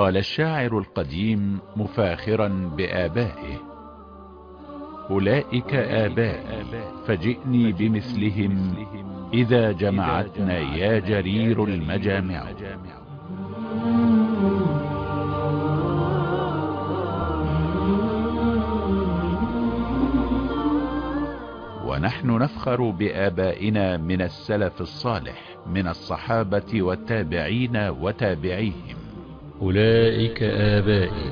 قال الشاعر القديم مفاخرا بآبائه: أولئك آبائي فجئني بمثلهم إذا جمعتنا يا جرير المجامع. ونحن نفخر بآبائنا من السلف الصالح من الصحابة والتابعين وتابعيهم. أولئك آبائي.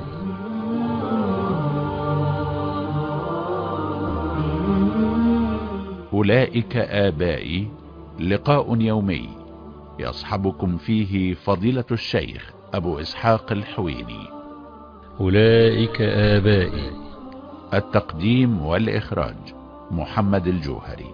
أولئك آبائي، لقاء يومي يصحبكم فيه فضيلة الشيخ أبو إسحاق الحويني. أولئك آبائي. التقديم والإخراج محمد الجوهري.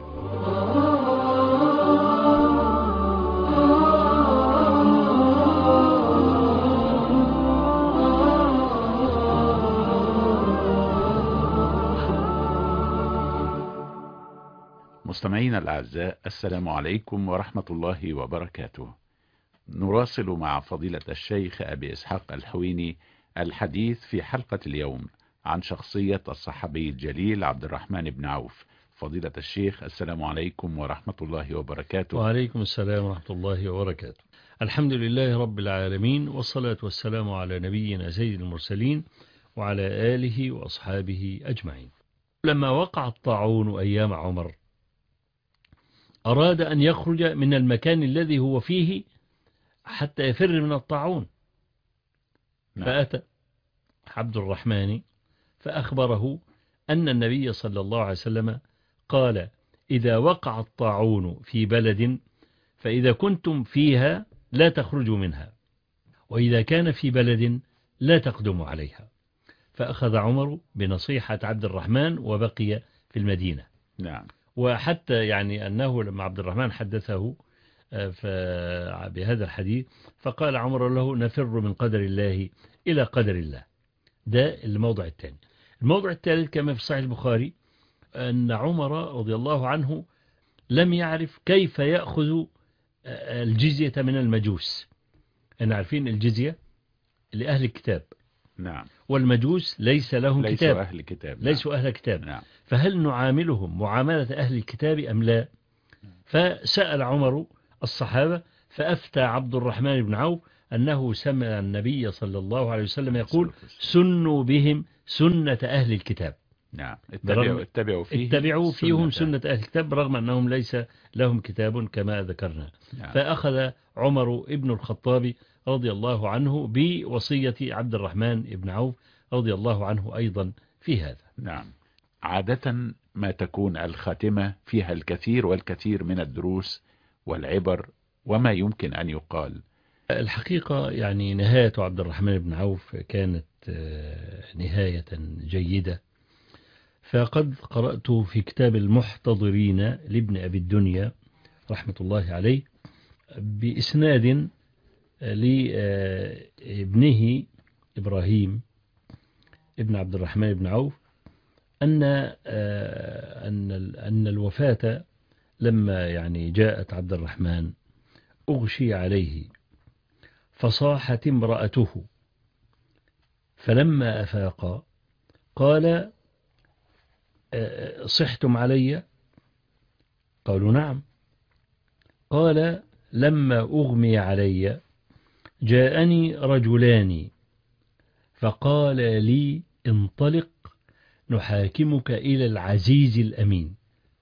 مستمعينا الأعزاء، السلام عليكم ورحمة الله وبركاته. نواصل مع فضيلة الشيخ أبي إسحاق الحويني الحديث في حلقة اليوم عن شخصية الصحابي الجليل عبد الرحمن بن عوف. فضيلة الشيخ، السلام عليكم ورحمة الله وبركاته. وعليكم السلام ورحمة الله وبركاته. الحمد لله رب العالمين، والصلاة والسلام على نبينا سيد المرسلين وعلى آله وأصحابه أجمعين. لما وقع الطاعون أيام عمر أراد أن يخرج من المكان الذي هو فيه حتى يفر من الطاعون. فأتى عبد الرحمن فأخبره أن النبي صلى الله عليه وسلم قال: إذا وقع الطاعون في بلد فإذا كنتم فيها لا تخرجوا منها، وإذا كان في بلد لا تقدموا عليها. فأخذ عمر بنصيحة عبد الرحمن وبقي في المدينة. نعم. وحتى يعني أنه لما عبد الرحمن حدثه بهذا الحديث فقال عمر له: نفر من قدر الله إلى قدر الله. ده الموضع الثاني. الموضع الثالث كما في صحيح البخاري أن عمر رضي الله عنه لم يعرف كيف يأخذ الجزية من المجوس. أنا عارفين الجزية لأهل الكتاب. نعم. والمجوس ليس لهم ليسوا كتاب. أهل كتاب. ليسوا أهل كتاب. نعم. فهل نعاملهم معاملة أهل الكتاب أم لا؟ فسأل عمر الصحابة، فأفتى عبد الرحمن بن عوف أنه سمع النبي صلى الله عليه وسلم يقول: سنوا بهم سنة أهل الكتاب. نعم. اتبعوا فيهم سنة أهل الكتاب رغم أنهم ليس لهم كتاب كما ذكرنا. نعم. فأخذ عمر ابن الخطاب رضي الله عنه بوصية عبد الرحمن بن عوف رضي الله عنه أيضا في هذا. نعم. عادة ما تكون الخاتمة فيها الكثير والكثير من الدروس والعبر وما يمكن أن يقال. الحقيقة يعني نهاية عبد الرحمن بن عوف كانت نهاية جيدة. فقد قرأت في كتاب المحتضرين لابن أبي الدنيا رحمة الله عليه بإسناد لابنه إبراهيم ابن عبد الرحمن بن عوف أن الوفاة لما يعني جاءت عبد الرحمن أغشي عليه فصاحت امرأته، فلما أفاق قال: صحتم علي؟ قالوا: نعم. قال: لما أغمي علي جاءني رجلان فقال لي: انطلق نحاكمك إلى العزيز الأمين.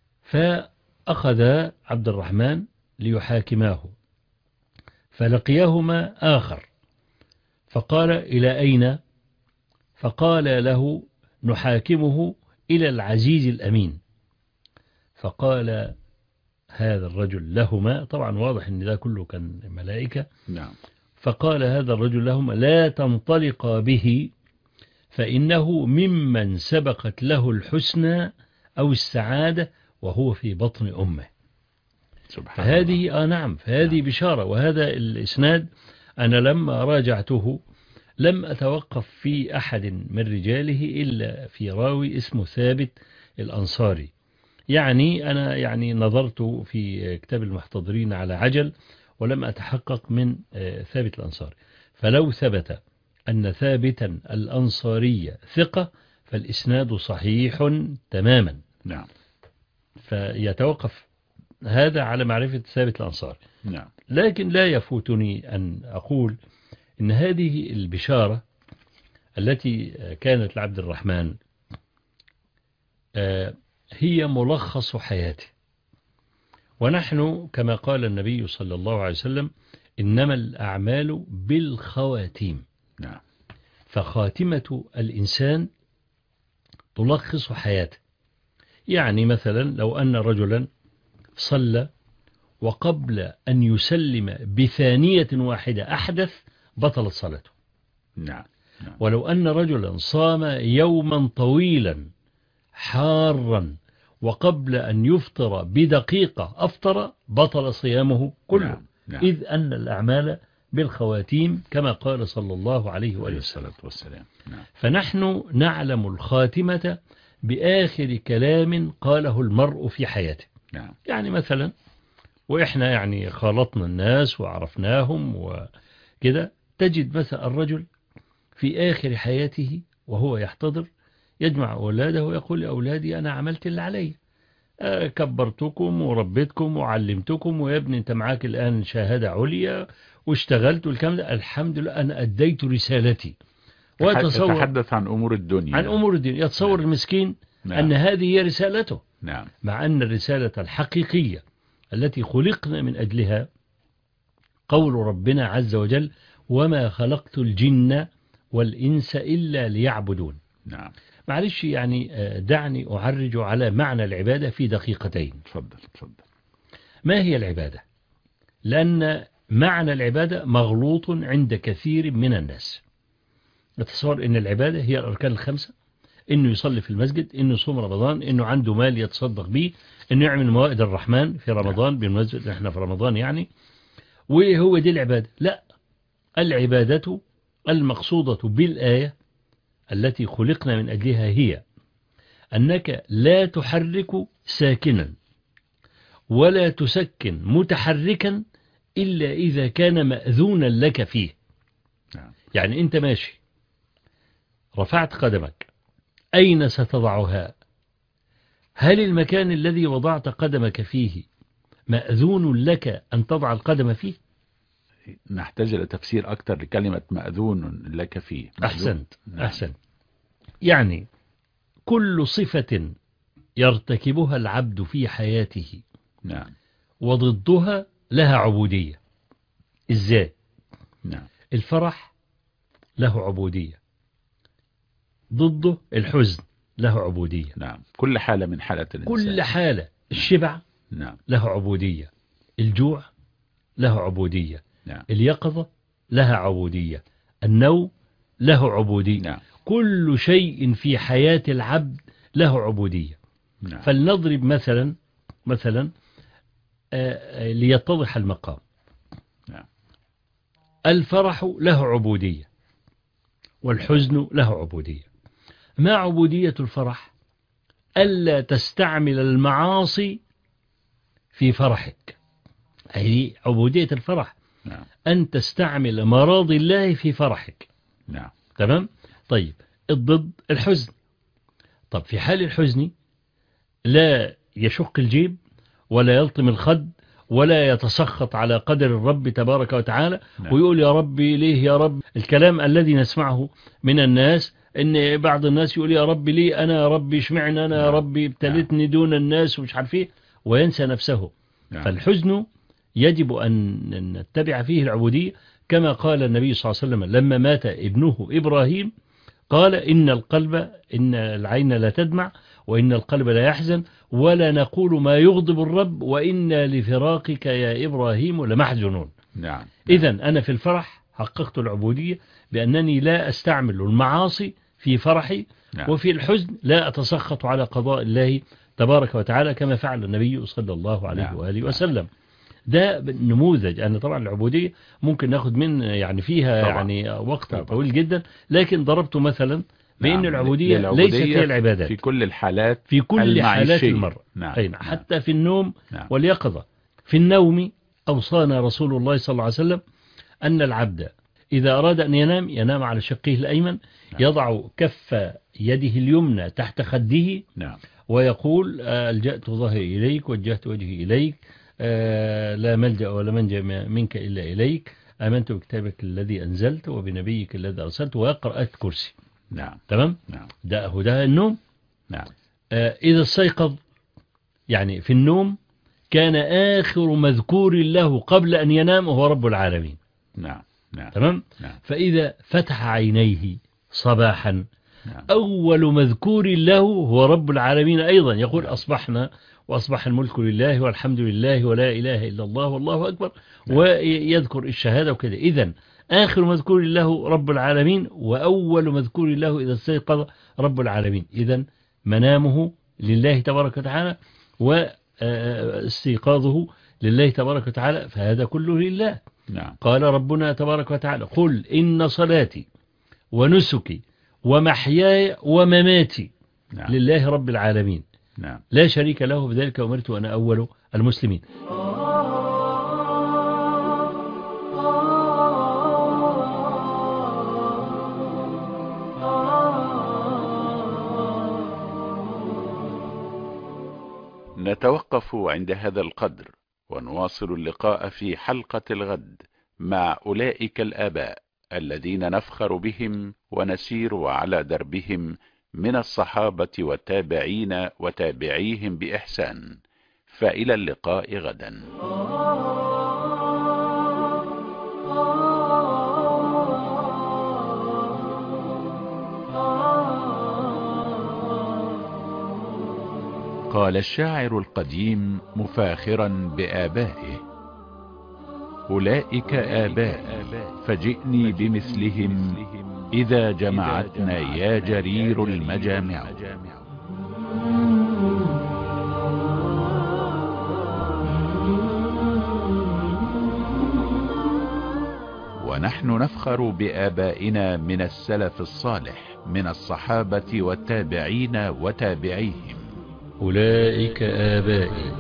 فأخذ عبد الرحمن ليحاكماه، فلقيهما آخر فقال: إلى أين؟ فقال له: نحاكمه إلى العزيز الأمين. فقال هذا الرجل لهما، طبعا واضح أن ذا كله كان ملائكة. نعم. فقال هذا الرجل لهما: لا تنطلقا به فإنه ممن سبقت له الحسنى أو السعادة وهو في بطن أمه. سبحان فهذه الله. نعم، فهذه نعم. بشارة. وهذا الإسناد أنا لما راجعته لم أتوقف في أحد من رجاله إلا في راوي اسمه ثابت الأنصاري. يعني أنا يعني نظرت في كتاب المحتضرين على عجل ولم أتحقق من ثابت الأنصاري. فلو ثبت أن ثابتا الأنصاري ثقة فالإسناد صحيح تماما. نعم. فيتوقف هذا على معرفة ثابت الأنصاري. نعم. لكن لا يفوتني أن أقول إن هذه البشارة التي كانت لعبد الرحمن هي ملخص حياته. ونحن كما قال النبي صلى الله عليه وسلم إنما الأعمال بالخواتيم. نعم. فخاتمة الإنسان تلخص حياته. يعني مثلا لو أن رجلا صلى وقبل أن يسلم بثانية واحدة أحدث بطلت صلاته. نعم. ولو أن رجلا صام يوما طويلا حارا وقبل أن يفطر بدقيقة أفطر بطل صيامه كله. نعم. نعم. إذ أن الأعمال بالخواتيم كما قال صلى الله عليه وآله وسلم. نعم. فنحن نعلم الخاتمة بآخر كلام قاله المرء في حياته. نعم. يعني مثلا وإحنا يعني خالطنا الناس وعرفناهم وكده تجد مثلا الرجل في آخر حياته وهو يحتضر يجمع أولاده ويقول لأولادي أنا عملت اللي علي، كبرتكم وربيتكم وعلمتكم ويا ابني أنت معاك الآن شهادة عليا واشتغلت والكلام ده، الحمد لله أنا أديت رسالتي. ويتحدث عن أمور الدنيا. عن أمور الدنيا. يتصور نعم. المسكين نعم. أن هذه هي رسالته. نعم. مع أن الرسالة الحقيقية التي خلقنا من أجلها قول ربنا عز وجل وما خلقت الجن والإنس إلا ليعبدون. نعم. معلش يعني دعني أعرج على معنى العبادة في دقيقتين. تفضل. ما هي العبادة؟ لأن معنى العبادة مغلوط عند كثير من الناس. نتصور أن العبادة هي الأركان الخمسة، إنه يصلي في المسجد، إنه يصوم رمضان، إنه عنده مال يتصدق به، إنه يعمل موائد الرحمن في رمضان بالمناسبة إحنا في رمضان يعني، وهو دي العبادة. لا، العبادة المقصودة بالآية التي خلقنا من أجلها هي أنك لا تحرك ساكنا ولا تسكن متحركا إلا إذا كان مأذونا لك فيه. يعني أنت ماشي رفعت قدمك، أين ستضعها؟ هل المكان الذي وضعت قدمك فيه مأذون لك أن تضع القدم فيه؟ نحتاج إلى تفسير أكثر لكلمة مأذون لك فيه. أحسنت. أحسنت. يعني كل صفة يرتكبها العبد في حياته نعم. وضدها لها عبودية. إزاي؟ نعم. الفرح له عبودية، ضده الحزن له عبودية. نعم. كل حالة من حالات الإنسان. كل حالة. الشبع نعم. له عبودية، الجوع له عبودية. نعم. اليقظة لها عبودية، النوم له عبودية. نعم. كل شيء في حياة العبد له عبودية. نعم. فلنضرب مثلا ليتضح المقام. نعم. الفرح له عبودية والحزن له عبودية. ما عبودية الفرح؟ ألا تستعمل المعاصي في فرحك، هذه عبودية الفرح. نعم. أن تستعمل مراضي الله في فرحك. نعم. تمام. طيب الضد الحزن. طب في حال الحزن لا يشق الجيب ولا يلطم الخد ولا يتسخط على قدر الرب تبارك وتعالى. نعم. ويقول يا ربي ليه يا رب، الكلام الذي نسمعه من الناس ان بعض الناس يقول يا ربي ليه انا، يا ربي اشمعنى انا، يا ربي ابتلتني دون الناس ومش عارف ايه، وينسى نفسه. نعم. فالحزن يجب أن نتبع فيه العبودية كما قال النبي صلى الله عليه وسلم لما مات ابنه إبراهيم قال إن العين لا تدمع وإن القلب لا يحزن ولا نقول ما يغضب الرب وإنا لفراقك يا إبراهيم لمحزنون. نعم. إذن أنا في الفرح حققت العبودية بأنني لا أستعمل المعاصي في فرحي. نعم. وفي الحزن لا أتسخط على قضاء الله تبارك وتعالى كما فعل النبي صلى الله عليه نعم. وآله وسلم. ده نموذج. أنا طبعا العبودية ممكن ناخد من يعني فيها طبعا. يعني وقت طبعا. طويل جدا، لكن ضربته مثلا بأن نعم. العبودية ليست هي العبادات في كل الحالات، في كل حالات المرء. نعم. نعم. حتى في النوم نعم. واليقظة. في النوم أوصانا رسول الله صلى الله عليه وسلم أن العبد إذا أراد أن ينام ينام على شقه الأيمن، يضع كف يده اليمنى تحت خده، ويقول ألجأت ظهري إليك، وجهت وجهي إليك، لا ملجأ ولا منجأ منك إلا إليك، آمنت بكتابك الذي أنزلت وبنبيك الذي أرسلت، ويقرأ آية الكرسي. تمام. ده النوم. إذا استيقظ يعني في النوم كان آخر مذكور له قبل أن ينام هو رب العالمين. تمام. فإذا فتح عينيه صباحا أول مذكور له هو رب العالمين أيضا، يقول أصبحنا وأصبح الملك لله والحمد لله ولا إله إلا الله والله أكبر، ويذكر الشهادة وكذا. إذن آخر مذكور له رب العالمين، وأول مذكور له إذا استيقظ رب العالمين. إذن منامه لله تبارك وتعالى واستيقاظه لله تبارك وتعالى، فهذا كله لله. قال ربنا تبارك وتعالى: قل إن صلاتي ونسكي ومحياي ومماتي لله رب العالمين لا شريك له، بذلك أمرت وأنا أول المسلمين. نتوقف عند هذا القدر ونواصل اللقاء في حلقة الغد مع أولئك الآباء الذين نفخر بهم ونسير على دربهم من الصحابة والتابعين وتابعيهم بإحسان. فإلى اللقاء غدا. قال الشاعر القديم مفاخرا بآبائه: أولئك آباء فجئني بمثلهم إذا جمعتنا يا جرير المجامع. ونحن نفخر بآبائنا من السلف الصالح من الصحابة والتابعين وتابعيهم. أولئك آبائي.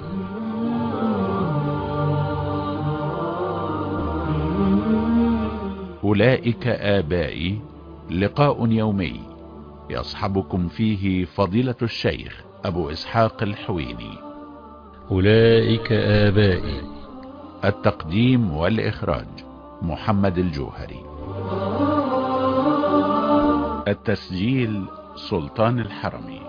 أولئك آبائي، لقاء يومي يصحبكم فيه فضيلة الشيخ أبو إسحاق الحويني. أولئك آبائي. التقديم والإخراج محمد الجوهري. التسجيل سلطان الحرمي.